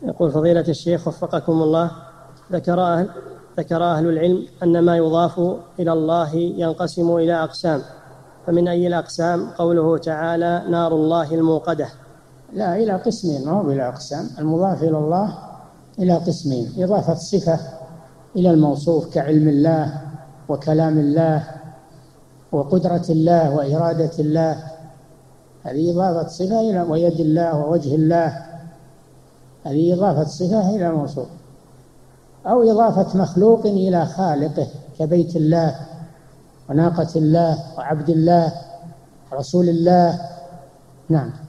يقول فضيلة الشيخ وفقكم الله، ذكر أهل العلم أن ما يضاف إلى الله ينقسم إلى أقسام، فمن أي الأقسام قوله تعالى نار الله الموقدة؟ لا، إلى قسمين، ما هو إلى أقسام. المضاف إلى الله إلى قسمين: إضافة صفة إلى الموصوف كعلم الله وكلام الله وقدرة الله وإرادة الله، هذه إضافة صفة إلى، ويد الله ووجه الله، هذه إضافة صفة إلى موصوف. أو إضافة مخلوق إلى خالقه كبيت الله وناقة الله وعبد الله رسول الله. نعم.